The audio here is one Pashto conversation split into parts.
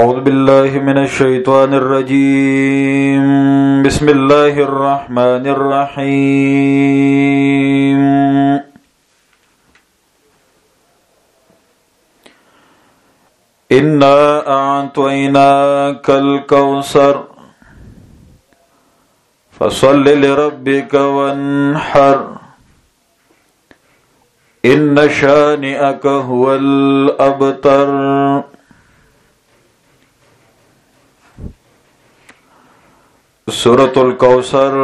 أعوذ بالله من الشيطان الرجيم بسم الله الرحمن الرحيم إنا أعطيناك الكوثر فصل لربك وانحر إن شانئك هو الأبتر. سورة الکوثر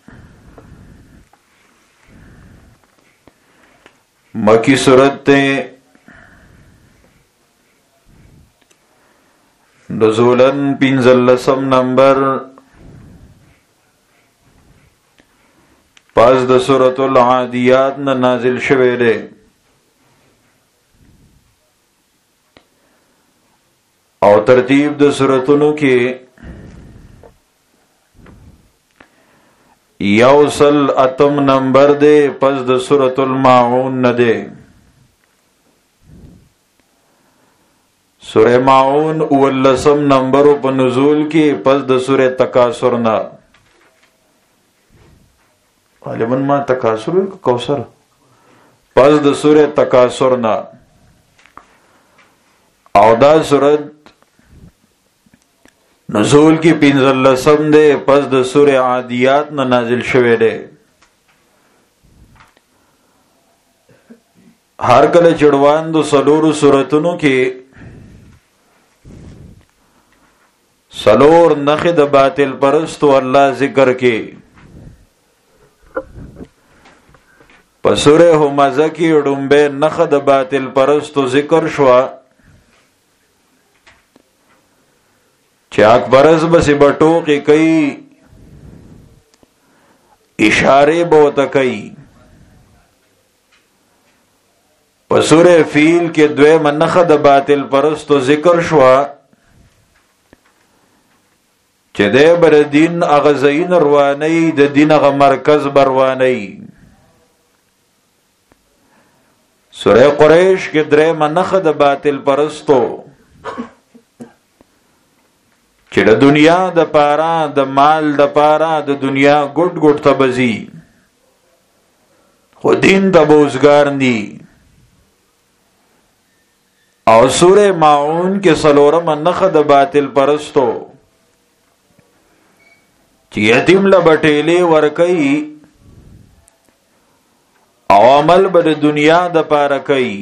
مکی سورت نزولاً پینزلسم نمبر پاس د سورة العادیات نازل شوه ده. او ترتیب د سورتونو کې یوصل اتم نمبر دے پس د سورۃ الماعون نه دے. سورہ ماعون اولسم نمبر په نزول کې پس د سورہ تکاثر نه. غالبا ما تکاثر کوثر پس د سورہ تکاثر نه. او دا سورۃ نزول کی پنځلسم دے پس د سورہ عادیات نه نازل شوه دے. هر کله چړوان د سلورو سورتونو کې سلور نخې د باطل پرستو الله ذکر کې په سورہ همزه کې ډومبه نخې د باطل پرستو ذکر شوا چې اکبرز بس بټوقې کوي اشاره بوته کوي. په سورہ فیل کې دویم نخې د باطل پرستو ذکر شوا چې د بر دین اغزین رواني د دین غ مرکز برواني. سورہ قریش کې دریم نخې د باطل پرستو چې د دنیا د پاره د مال د پاره د دنیا ګډ ګډ ته بزي خو دین ته بوزګار ني. او سورہ ماعون کې سلورم نخې د باطل پرستو چې یتیم لبټېلې ورکي او عمل به د دنیا د پاره کوي.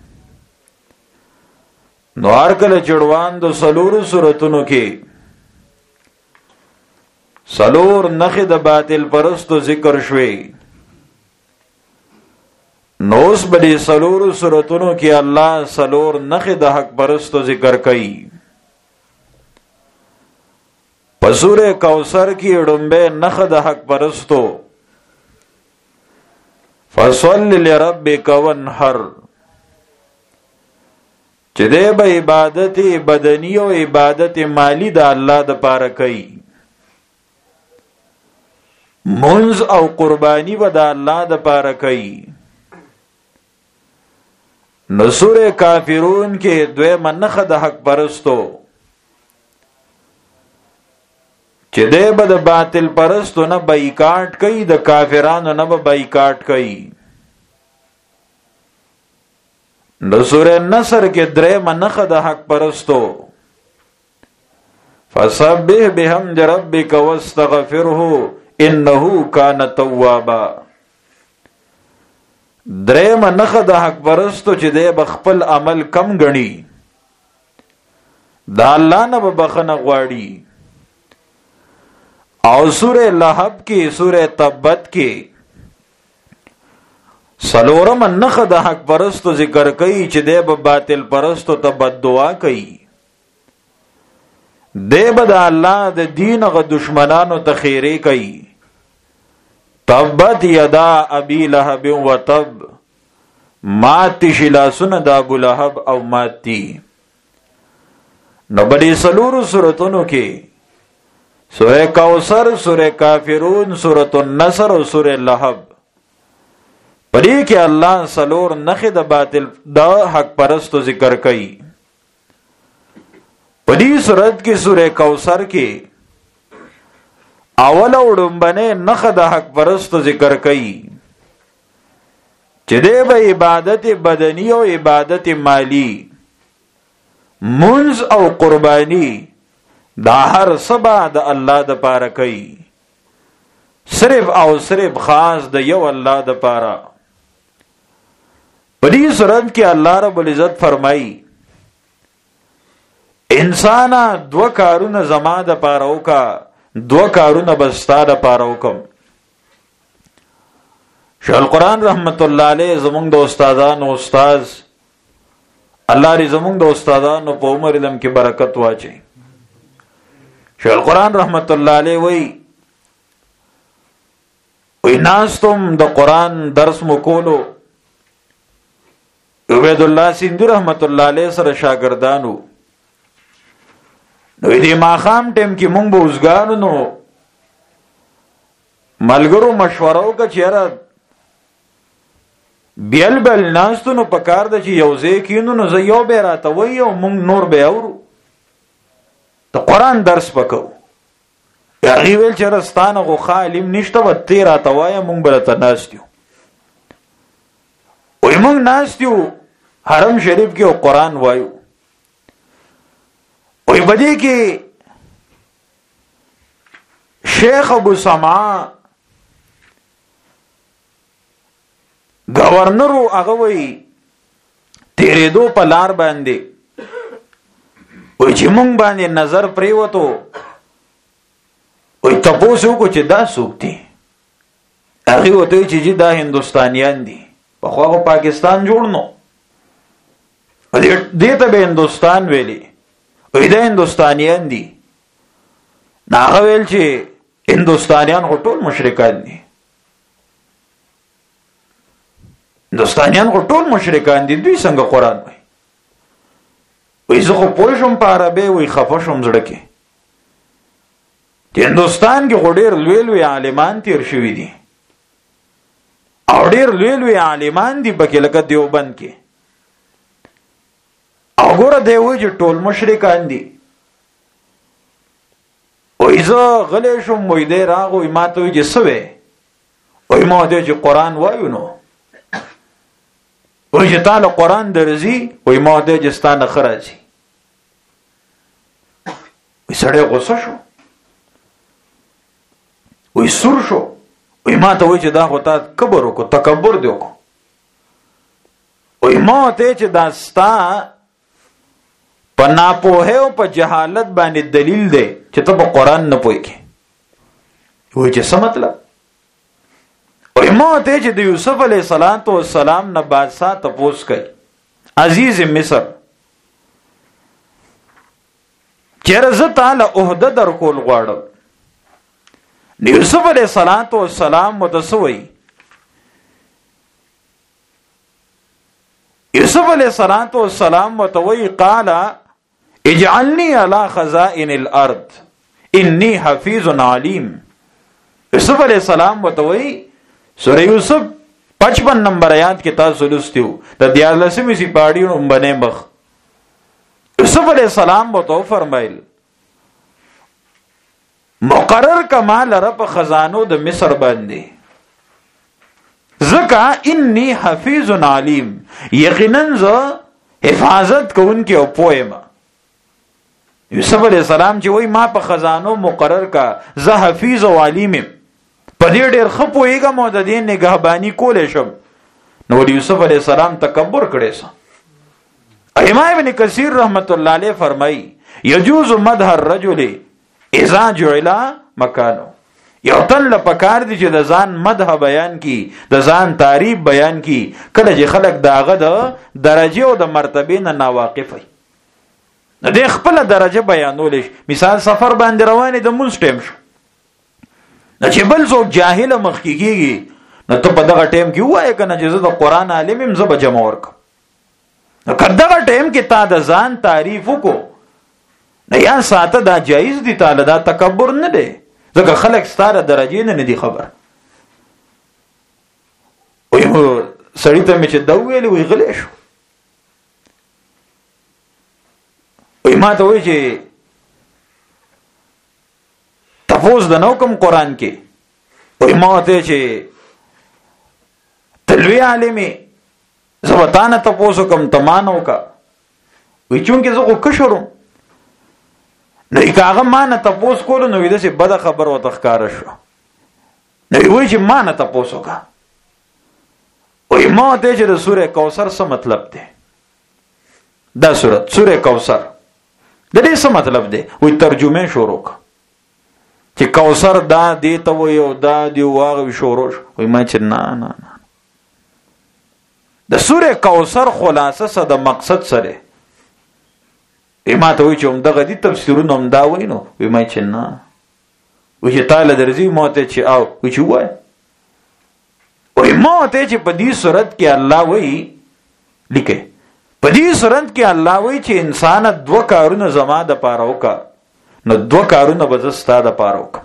نو هر کله چړوان د سلورو سورتونو کې سلور نخې د باطل پرستو ذکر شوي نوس بلی سلور سورتونو کې الله سلور نخې د حق پرستو ذکر کوي. په سورہ کوثر کې ډومبه نخې د حق پرستو فصل لربک وانحر چې دې به عبادت بدنی او عبادت مالی د الله د پاره کوي. منز او قربانی و دا اللہ دا پارا کئی. نصور کافرون کے دوے منخ دا حق پرستو چی دے با دا باطل پرستو نا بائیکاٹ کئی دا کافرانو نا با بائیکاٹ کئی. نصور نصر کے درے منخ دا حق پرستو فسبح بحمد ربک واستغفرہ انہو کان توابا. دریم نخې د حق پرستو چې دی بخپل عمل کم گنی دا الله نه بخنه غواړي. او سورہ لهب کې سورہ تبت کې سلورم نخې د حق پرستو ذکر کوي چې دی باطل پرستو ته بد دعا کوي. دی به د الله د دین غ دشمنانو ته خیره کوي. تبت یدا ابی لہب و تب ماتی شلاسن دا ابو لہب او ماتی. نو بلی سلور سورتونو کې سورہ کوثر سورہ کافرون سورۃ النصر او سورہ لہب پدې کې الله سلور نخې د باطل د حق پرستو ذکر کوي. په دې سورت کې سورې کوثر کې اول وړاندې نخ د حق پرست ذکر کړي چې دې به عبادت بدنی او عبادت مالی منز او قربانی دا هر سبا د الله د پاره کوي صرف او صرف خاص د یو الله د پاره. په دې صورت کې الله رب العزت فرمایي انسان دو کارونه زما د پاره وکا دو کارونه بستا د پاره وکم. شیخ القرآن رحمت الله علیه زمونږ د استادانو استاد الله دې زمونږ د استادانو په عمر علم کې برکت واچي. شیخ القرآن رحمت الله علیه وی ناستم د قرآن درس مو کولو. عبید الله سیندی رحمت الله علیه سره شاګردانو نو دې ماخام ټیم کې مونږ به اوسګانو نو ملګرو مشوره وکړه چې یاره بیل بل ناستو نو پکار د چې یو ځای کینو نو زه یو به راته وایي او مونږ نور به اورو د قرآن درس پکو. هغې ویل چې رستانه خو ښه علم نشته به تی راته وایه مونږ به راته ناست یو. وایي مونږ ناست یو حرم شریف کې او قرآن وایو. وایي په دې کې شیخ ابو سمعه گورنرو هغه وایي تیرېدو په لار باندې وایي چې مونږ باندې نظر پریوتو وایي تپوس وکړو چې دا څوک دي. هغې ورته وایي چې دا هندوستانیان دي پخوا خو پاکستان جوړ نو دې ته به هندوستان ویلي وایي دا هندوستانیان دي. نو هغه ویل چې هندوستانیان خو ټول مشرکان دي هندوستانیان خو ټول مشرکان دي دوی څنګه قرآن وایي. وایي زه خو پوه شم په عربۍ وایي خفه شم زړه کې چې هندوستان کې خو ډېر لوی لوی عالمان تیر شوي دي او ډېر لوی لوی عالمان دي پکې لکه دیوبند کې او ګوره دی وایي چې ټول مشرکان دي. وایي زه غلی شم وایي دی راغی وایي ما ته وایي چې څه وی وایي ما ورته چې قرآن وایو نو وایي چې تا له قرآن درځي وایي ما ورته چې ستا نه ښه راځي. وایي سړی غوسه شو وایي سور شو وایي ما ته وایي چې دا خو تا کبر وکړو تکبر دې وکړو. وایي ما ورته چې دا ستا په ناپوهۍ او په جهالت باندې دلیل دی چې ته په قرآن نه پوهېږې. وایي چې څه مطلب؟ وایي ما ورته چې د یوسف علیه السلام نه بادشاه تپوس کوي عزیز مصر چېرې زه تاله عهده درکول غواړم. نو یوسف علیه السلام ورته څه وایي؟ یوسف علیه السلام ورته وایي قال اجعلني على خزائن الارض انی حفیظ علیم. یوسف علیه السلام ورته وایي سورہ یوسف 55 نمبر آیات کې تاسو لوستیو د 14مې سپاړې نومبنې مخ. یوسف علیہ السلام ورته فرمایل مقرر کمال رب خزانو د مصر باندې زکا انی حفیظ علیم یقینا ز حفاظت کوونکی او پوهما. یوسف علیہ السلام چې وای ما په خزانو مقرر کا زه حفیظ او علیم په دې ډېر ښه پوهېږم او د دې نگهباني کولی شم. نو یوسف علیہ السلام تکبر کړی سه. امام ابن کثیر رحمت الله علیه فرمایي یجوز مدح الرجل اذا جعل مکانه. یو تل پکار دي چې د ځان مدح بیان کی د ځان تعریف بیان کی کله چې خلک داغه د درجه او د مرتبه نه ناواقف وي. د خپل درجه بیانول شي. مثال سفر باندې روانې د مونږ ټیم شو نو چې بل څوک جاهل مخ کیږي نو ته په دغه ټیم کې وایې کنه چې زه د قرآن عالم یم زه به جمع ورکم. نو که دغه ټیم کې تا د ځان تعریف وکړو نه یا ساته دا جایز دي تعالی دا تکبر نه دی ځکه خلک ستاره درجې نه دي خبر. وایي سړی ته مې چې دا ویلې وایي غلی شو. وایي ما ته وایي چې تفوز د نو کوم قرآن کې وایي ما ته چې تلوی عالمي زبطانه تفوز کوم تمانو کا وایي چونکې زه خو کشرم نو هغه ما نه تفوز کولو نو داسې بده خبر ورته ښکاره شو نو وایي چې ما نه تفوز وکړه وایي ما ته چې د سورې کوثر څه مطلب دی دا سورې کوثر د دې څه مطلب دی وایي ترجمه شروع کړه چې کوثر دا دی ته وایي او دا دی واغوي شروع شو وایي ما چې نه د سورې کوثر خلاصه څه د مقصد سره ما ته وایي چې همدغه دي تفسیرونه همدا وایي نو وایي ما چې نه وایي چې تاله درځي ما ته چې او وایي چې وایي وایي ما ته چې په دې صورت کې الله وایي لیکه په دې صورت کې الله وایي چې انسان دوه کارونه زما د پاره وکړه نو دوه کارونه به زه ستا د پاره وکړم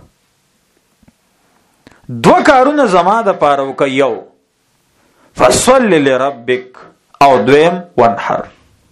دوه کارونه زما د پاره وکړه یو فصل لربک او دویم وانحر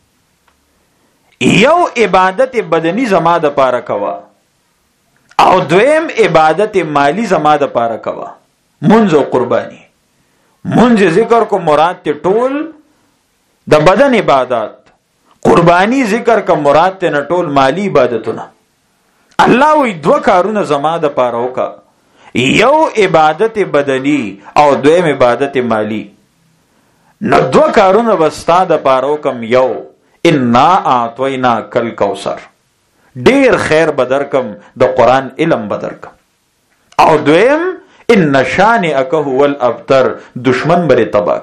یو عبادت بدنی زما د پاره کوا او دویم عبادت مالی زما د پاره کوا منځ او قربانی منځ ذکر کو مراد ته ټول د بدن عبادت قربانی ذکر کا مراد ته نه ټول مالی عبادتونه الله وی دوه کارونه زما د پاره وکا یو عبادت بدنی او دویم عبادت مالی نو دوه کارونه وستا د پاره وکم یو انا اعطینا کل کوثر ډیر خیر بدرکم د قران علم بدرکم او دویم ان شانئک هو الابتر دشمن بری تباک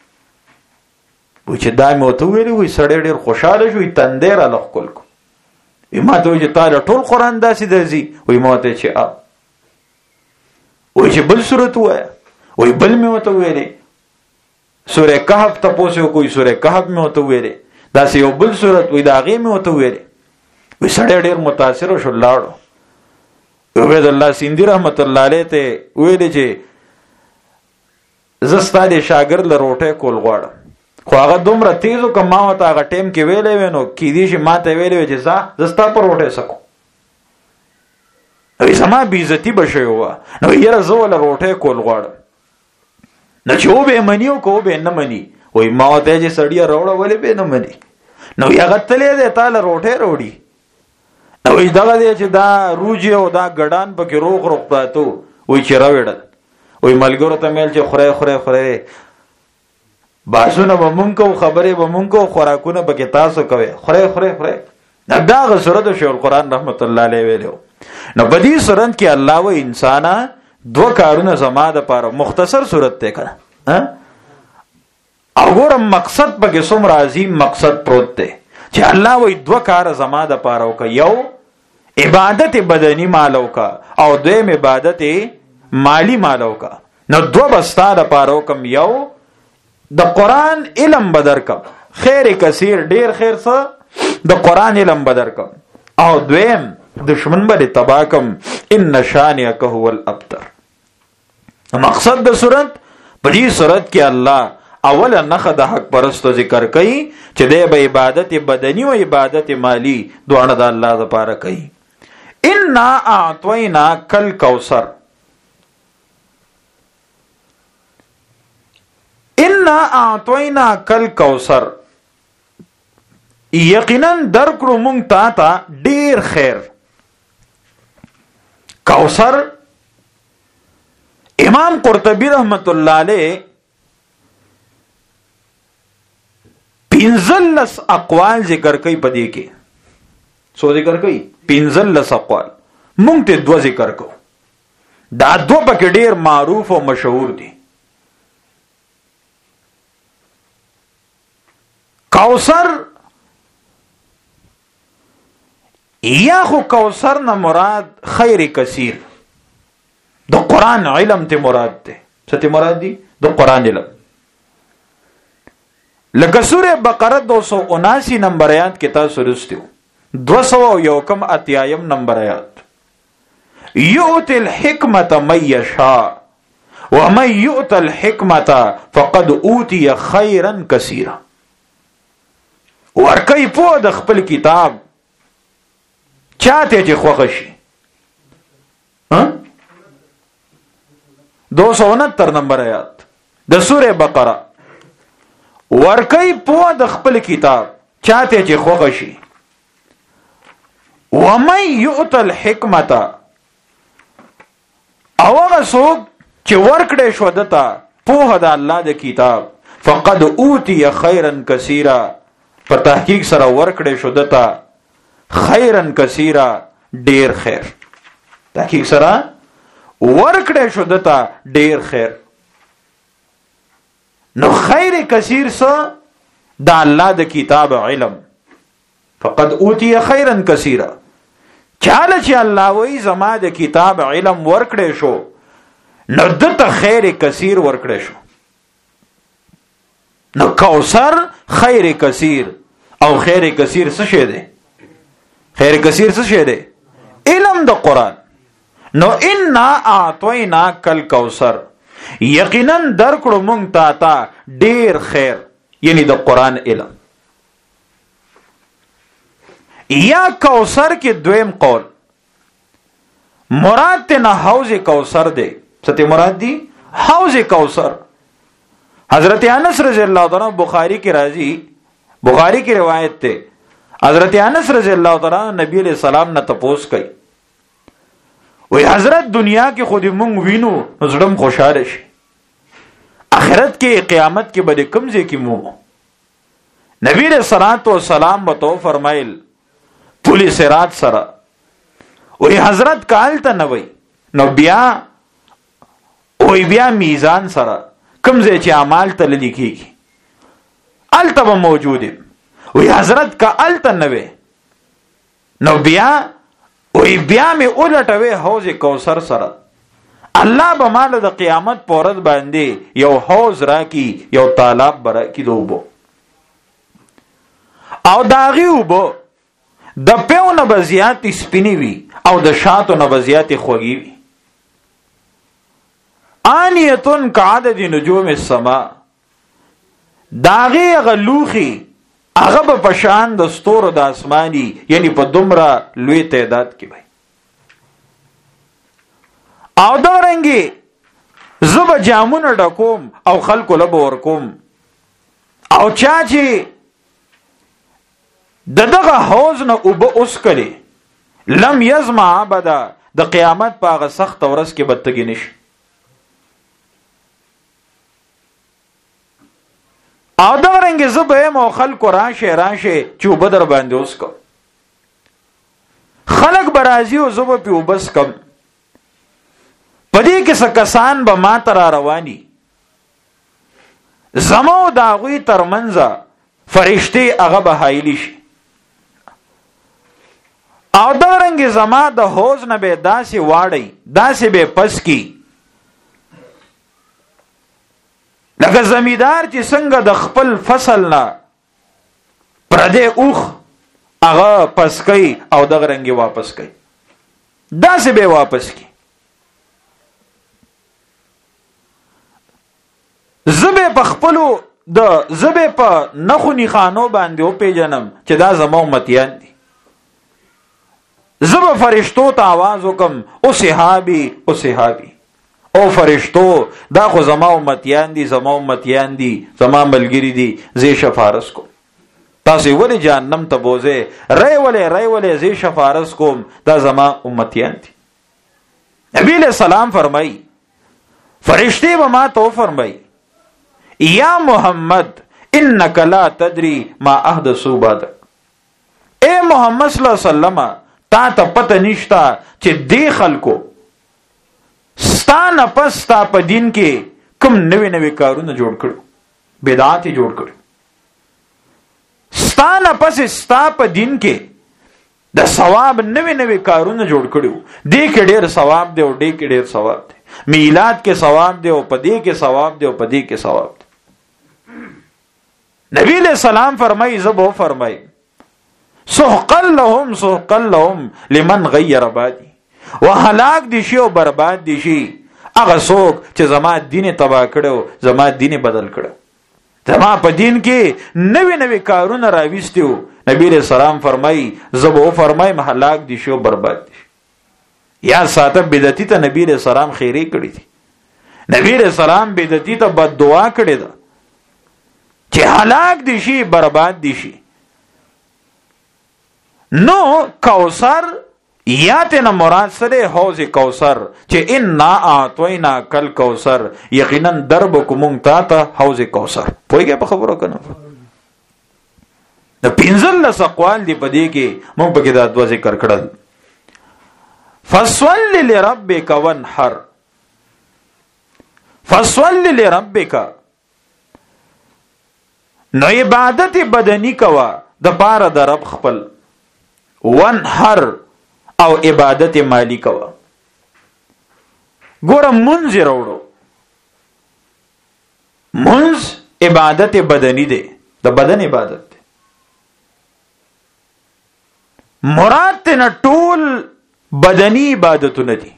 و چې دایمه وته ویلی وي سړی ډیر خوشاله شوی تندې را لخل کو ما ته چې تعالی ټول قران داسې درځي وي ما ته چې وي چې بل سورته وای وي بل مې وته ویلې سورې کهف ته پوسو کوئی سورې کهف مې وته ویلې داسې یو بل سورته وي دا غي مې وته ویلې وي سړی ډیر متاثر شو لاړو عبید الله سیندی رحمت الله علیه ته ویلې چې زستا دې شاګرد له روټه کول غواړم خو هغه دومره تیزو که ما ورته هغه ټیم کې ویلې وې نو کیدای شي ما ته ویلې وې چې زستا پر روټه سکو وی زما بیزتی بشوي وه نو یاره زه وله روټه کول غواړم نو چې و به مني او که و به نه مني وی ما ورته چې سړیه راوړه ولې به نه مني نو هغه تللی دی تا له روټې راوړي نو وی دغه دی چې دا روجې او دا ګډان پکې روغ روغ پراته وی چې راوړل وی ملګرو ته میل چې خورئ باسونه به مونږ کو خبرې به مونږ کو خوراکونه به کې تاسو کوئ خورئ دا هغه صورت شیخ القرآن رحمت الله علیه ویلو نو په دې صورت کې الله و انسانا دوه کارونه زما د پاره مختصر صورت ته کړه وګوره مقصد پکې څومره عظیم مقصد پروت دی چې الله و دوه کار زما د پاره وکړه یو عبادت بدنی مالو کا او دویم عبادت مالی مالو کا نو دوه بستا د پاره وکم یو د قران علم بدرکم خیر کثیر ډیر خیر څه د قران علم بدرکم او دویم دشمن بل تباکم ان شانئک هو الابتر مقصد د صورت په دې صورت کې الله اول نخد حق پرستو ذکر کوي چې د عبادت بدنی او عبادت مالی دوه د الله لپاره کوي ان اعطینا کل کوثر انا اعطینا کل کوثر یقینا درکړو مونږ تا ډیر خیر کوثر امام قرطبی رحمت الله علیه 15 اقوال ذکر کوي پدې کې سو ذکر کوي 15 اقوال مونږ ته دو ذکر کو دا دو پکې ډیر معروف او مشهور دي کوثر یا خو کوثر نه مراد خیر کثیر د قران علم ته مراد ده څه ته مراد دي د قران علم لکه سوره بقره 279 نمبر آیات کې تاسو لوستو 201 اتیایم نمبر آیات یؤتی الحکمت من یشاء ومن یؤت الحکمت فقد اوتی خیرا کثیرا ورکی په د خپل کتاب چاته چې خوښ شي. 269 نمبر آیات د سوره بقره. ورکی په د خپل کتاب چاته چې خوښ شي. ومن یؤت الحکمت، او هغه څوک چې ورکړې شو دته په د الله د کتاب، فقد اوتی خیرا کثیرا، په تحقیق سره ورکړې شو دته خیرا کثیرا، ډیر خیر. تحقیق سره ورکړې شو دته ډیر خیر. نو خیر کثیر څه؟ د الله د کتاب علم. فقد اوتی خیرا کثیرا، چاله چې الله وی زما د کتاب علم ورکړې شو، نو دته خیر کثیر ورکړې شو. نو کوثر خیر کثیر، او خیر کثیر څه شی دی؟ خیر کثیر څه شی دی؟ علم د قرآن. نو انا اعطینا کل کوثر، یقینا درکړو مونږ تا ډیر خیر، یعنی د قرآن علم. یا کوثر کې دویم قول مراد ته نه حوض کوثر دی. څه مراد دی؟ حوض کوثر. حضرت انس رضی اللہ عنہ بخاری کی راضی، بخاری کی روایت تے حضرت انس رضی اللہ تعالی نبی علیہ السلام نے تپوس کئی، وی حضرت دنیا کی خودی مونږ وینو زړم خوشاله شي، آخرت کې قیامت کې بده کمزې کې مو. نبی علیہ الصلوۃ والسلام بتو فرمایل پولی صراط سره، وی حضرت کال ته نه وی نو بیا وی بیا میزان سره کمزې چې اعمال ته لیکيږي الته به موجود وي. حضرت کا الته نه وي نو بیا وی بیا می اولټوي حوض کوثر سره. الله به مال د قیامت پورد باندې یو حوض راکی، یو تالاب برا کی دوبو، او داغي وبو د پیونه بزیات سپینی وی او د شاتو نه بزیات خوږی وی. آنیتن کعدد نجوم السما، داغی غلوخی اغب پشان د ستورو د اسمانی، یعنی په دومره لوی تعداد کې وای. او دا رنګي زب جامونه ډکوم او خلکو لب ورکوم، او چا چې دغه حوض نه وب اوس کړي لم یزما ابدا، د قیامت په هغه سخت ورځ کې بدتګی نشي. او دا رنګ زبه مو خلکو راشه چې وبدر باندې اوس کو، خلق برازي او زبه په وبس کم. پدې کې څه کسان به ما تر رواني، زمو داغوی ترمنځ فرشتي هغه به حایلی شي. او دا رنګ زما د حوض نه به داسې واړی، داسې به پس کی لکه زمیدار چې څنګه د خپل فصل نه پردې اوخ هغه پس کوي او دغه رنګي واپس کوي، داسې به واپس کی. زبه په خپلو د زبه په نخونی خانو باندې او پیجنم چې دا زمو امتیان دي. زبه فرشتو ته आवाज وکم، او صحابي او صحابي او فرشتو دا خو زما امتیان دي، زما امتیان دي، زما ملګری دي، زی شفارس کو. تاسو ولې جهنم ته بوزه رای ولې زی شفارس کوم، دا زما امتیان دي. نبی علیہ السلام فرمای، فرشتي به ما ته فرمای یا محمد انک لا تدری ما احدثوا بعدک، اے محمد صلی الله علیه وسلم تا ته پته نشتا چې دی خلکو ستانه پس تا په دین کې کوم نوې کارونه جوړ کړو، بدعات جوړ کړو. ستانه پس ستا په دین کې د ثواب نوې کارونه جوړ کړو، دې کې ډېر ثواب دی او دې کې ډېر ثواب دی، میلاد کې ثواب دی او په دې کې ثواب دی او په دې کې ثواب دی. نبی علیہ السلام فرمائی، زبو فرمائی سحقا لهم لمن غیر بعدی، و هلاک دي شي او برباد دي شي هغه څوک چې زما دین تباہ کړو، زما دین بدل کړو. زما په دین کې نوی نوی کارونه راويستیو. نبی رسول سلام فرمای زبو فرمای هلاک دي شو برباد دي. یا ساته بدعتي ته نبی رسول سلام خیری کړی دي. نبی رسول سلام بدعتي ته بد دعا کړی ده چې هلاک دي شي برباد دي شي. نو کوثر یا تینا مراد سره حوض کوثر چې انا اعطینا کل کوثر یقینا درب کوم تا ته حوض کوثر. پوهیږئ په خبرو کنه؟ د پنځل اقوال دی پدې کې موږ پکې دا دوه ذکر کړل. فصل لربک وانحر. فصل لربک نو عبادت بدنی کوا د پاره د رب خپل. وانحر او عبادت مالی کوا. ګوره منځ راوړو. منځ عبادت بدنی دی، د بدن عبادت دی. مراد تینا ټول بدنی عبادتونه دي.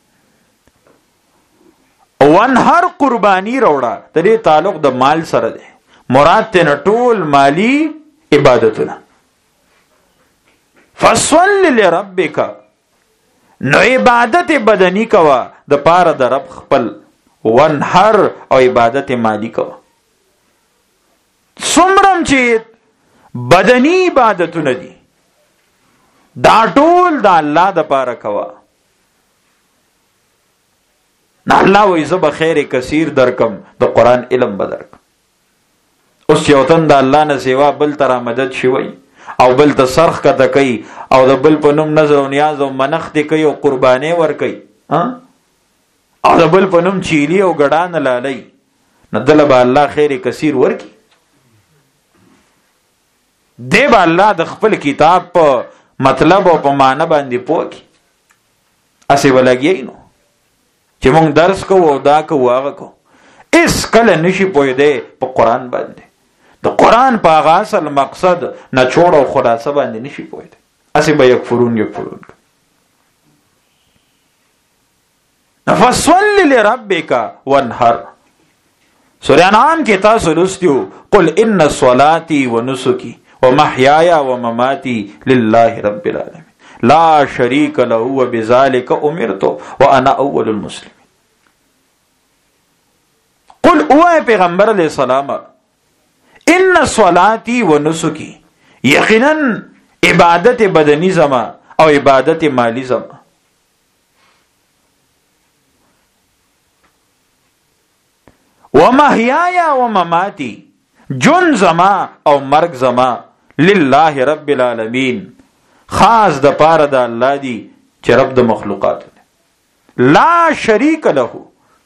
وانحر قربانی راوړه د دې تعلق د مال سره دی. مراد تینا ټول مالی عبادتونه. فصل لربک نو عبادت بدنی کوا د پاره د رب خپل. وانحر او عبادت مالی کوا. څومره چې بدنی عبادتونه دي دا ټول د الله د پاره کوا. نه الله وایي زه به خیر کثیر درکم، د قرآن علم به درکم. اوس یو تن د الله نه سیوا بل تر مدد شوی او بل ته سرخ کته کوي او د بل په نوم نظر او نیاز او منښت کوي او قرباني ور کوي او د بل په نوم چیلی او ګډان لالي، نه دله به الله خیر کثیر ورکی. دی به الله د خپل کتاب په مطلب او په معنی باندې پوکی. اسی ولګی نو چې مونږ درس کوو او دا کوو هغه کوو، اس کله نشي پوی دی په قرآن باندې. د قرآن په هغه اصل مقصد نه چوڑ او خلاصه باندې نشي پوی دی. اسی به یکفرون. فصل لربک وانحر. سورہ انعام کې تاسو لوستیو قل ان صلاتي ونسكي ومحياي ومماتي لله رب العالمين لا شريك له وبذلك امرت وانا اول المسلمين. قل اوه پیغمبر علیہ السلام ان صلاتي ونسكي یقینا عبادت بدنی زما او عبادت مالی زما. ومحیایا ومماتی جن زما او مرگ زما لله رب العالمین خاص د پاره د الله دی چې رب د مخلوقات دی. لا شریک له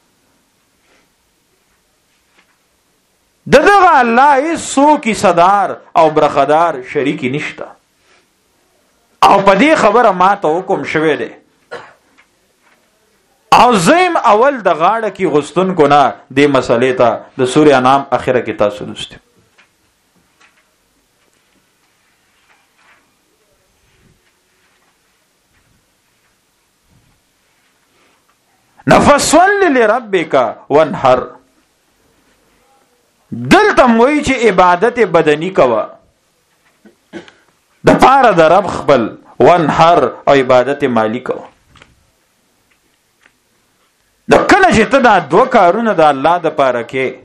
دغه الله سو کی صدار او برخدار شریکی نشتا. او په دې خبره ما ته حکم شوه دی او زیم اول د غاړه کی غستون کو نه دې مسلې ته د سورہ انعام اخره کې تاسو لوستئ. نفصل لربک وانحر. دلته موي چې عبادت بدنی کوا د پاره د رب خپل. وانحر او عبادت مالی کوا. د کله چې ته دا دوه کارونه د الله د پاره کې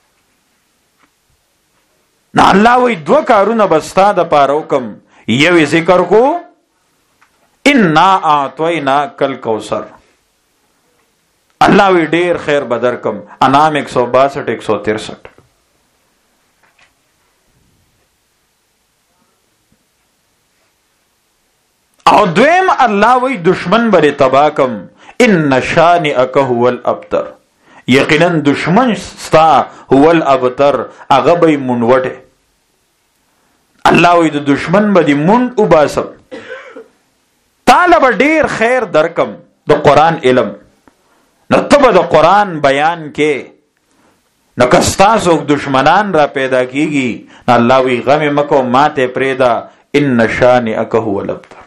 نه الله وی دوه کارونه بستا د پاره وکم. یو ذکر کو انا اعطینا کل کوثر. الله وی ډیر خیر بدر کم. انعام 162 163. او دویم الله وی دشمن بری تباکم ان شانئک هو الابتر. یقینا دشمن ستا هو الابتر هغه به منوټه. الله وی د دشمن به دی مونډ وباسم. طالب ډیر خیر درکم د قران علم. نو ته د قران بیان کې نو کستاسو دشمنان را پیدا کیږي. الله وی غم مکو ماته پریدا ان شانئک هو الابتر.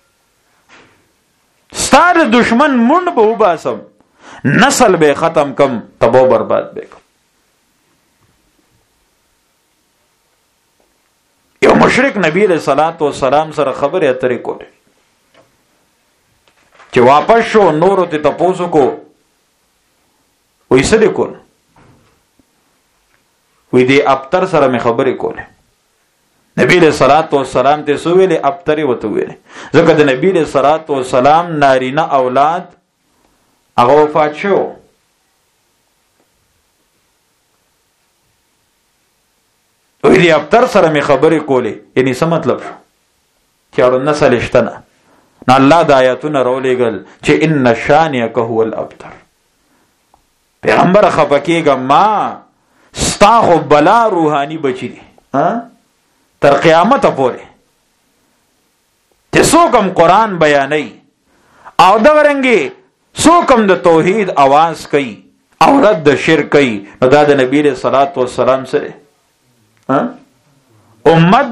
ستار دشمن مونډ به وباسم، نسل به ختم کم، تبو برباد به کم. مشرک نبی علیہ الصلوۃ والسلام سره خبرې اترې کولې چې واپس شو نورو ته تاسو کو وې څه کول وې دې ابتر سره مې خبرې کولې نبی علیہ الصلوۃ والسلام ته سو ویلې ابتر وته ویلې ځکه د نبی علیہ الصلوۃ والسلام نارینه اولاد هغه وفات شو وې دې ابتر سره مې خبرې کولې یعنی څه مطلب شو چې اړو نسل اشتنه نو الله د آیاتونو راولېګل چې ان شانئک هو الابتر پیغمبر خپکیګه ما ستا خو بلا روحانی بچی دي تر قیامت پورې چې څوک قرآن بیانوي او دا ورنګي څوک د توحید आवाज کوي او رد د شرک کوي نو دا د نبی صلی الله علیه وسلم سره امت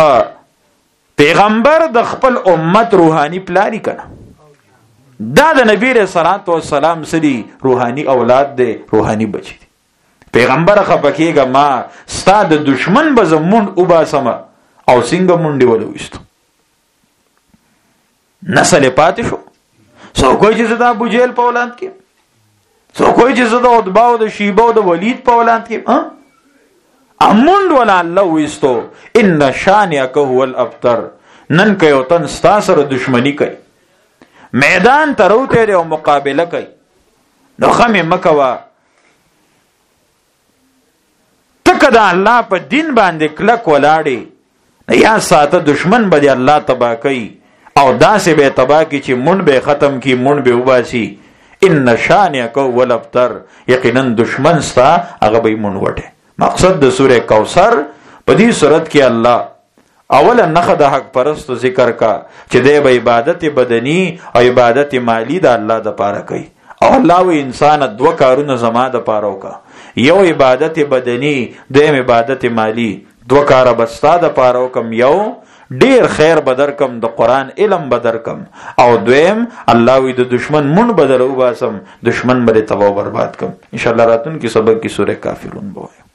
پیغمبر د خپل امت روحانی پلاری کنه دا د نبی صلی الله علیه وسلم سری روحانی اولاد دی روحانی بچی دی پیغمبر خپکیګه ما ستا د دشمن به زمون او باسم او څنګه مونډي ولويستو نسل پاتې شو سو کوئی چې زدا ابو جهل په اولاد کې سو کوئی چې زدا عتبہ او د شیبه او د ولید په اولاد کې اموند ولا الله وستو ان شانئک هو الابتر نن کيو تن ستا سره دشمنی کوي میدان تروته او مقابله کوي نو خمه مکوا تکدا الله په دین باندې کلک ولاړی یا ساته دشمن به الله تبا کوي او داسې به تبا کی چې مون به ختم کی مون به وباسي ان شانئک هو الابتر یقینا دشمن ستا هغه به مون وټه مقصد د سوره کوثر په دې صورت کې الله اولا نخ د حق پرست ذکر کا چې د عبادت بدنی او عبادت مالی د الله د پاره کوي او الله و انسان دو کارونه زما د پاره وکا یو عبادت بدنی دویم عبادت مالی دو کار بستا د پاره وکم یو ډیر خیر بدر کم د قران علم بدر کم او دویم الله وی د دشمن مون بدر وباسم دشمن مری تباہ برباد کم ان شاء الله راتون کی سبق کی سوره کافرون بوه